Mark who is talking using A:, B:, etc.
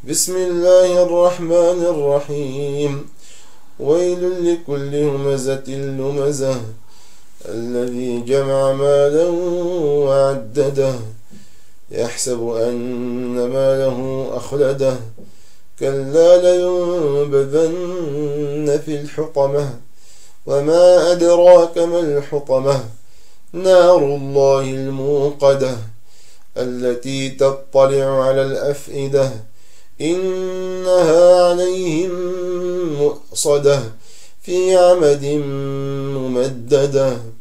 A: بسم الله الرحمن الرحيم. ويل لكل همزة لمزة الذي جمع مالا وعدده يحسب أن ماله أخلده كلا لينبذن في الحطمة وما أدراك ما الحطمة نار الله الموقدة التي تطلع على الأفئدة إنها عليهم مؤصدة في عمد ممددة.